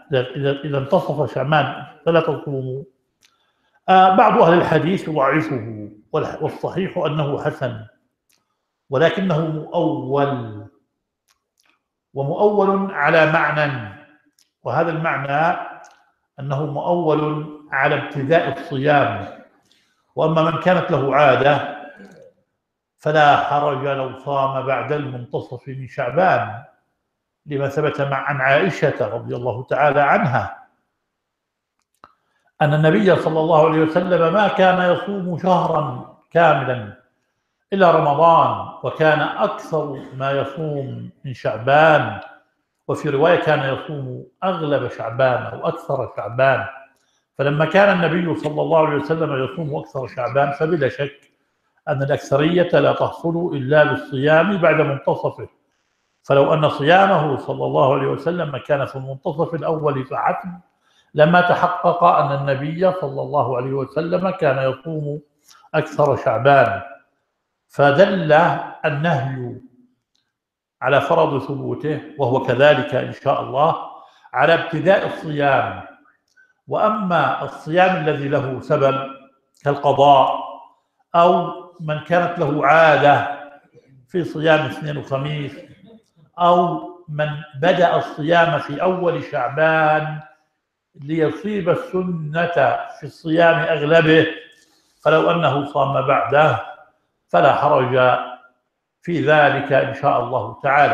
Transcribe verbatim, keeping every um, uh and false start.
إذا إذا انتصف شعبان فلا تصوموا. آه بعض أهل الحديث يضعفه، والصحيح أنه حسن، ولكنه مؤول، ومؤول على معنى، وهذا المعنى أنه مؤول على ابتداء الصيام. وأما من كانت له عادة فلا حرج لو صام بعد المنتصف من شعبان، لما ثبت مع عن عائشة رضي الله تعالى عنها أن النبي صلى الله عليه وسلم ما كان يصوم شهرا كاملا إلا رمضان، وكان أكثر ما يصوم من شعبان، وفي رواية كان يصوم أغلب شعبان أو أكثر شعبان. فلما كان النبي صلى الله عليه وسلم يصوم أكثر شعبان فبلا شك أن الأكثرية لا تحصل إلا بالصيام بعد منتصفه. فلو أن صيامه صلى الله عليه وسلم كان في المنتصف الأول فحسب، لما تحقق أن النبي صلى الله عليه وسلم كان يصوم أكثر شعبان. فدل النهي على فرض ثبوته، وهو كذلك إن شاء الله على ابتداء الصيام. وأما الصيام الذي له سبب كالقضاء، أو من كانت له عادة في صيام اثنين وخميس، أو من بدأ الصيام في أول شعبان ليصيب السنة في الصيام أغلبه، فلو أنه صام بعده فلا حرج في ذلك إن شاء الله تعالى.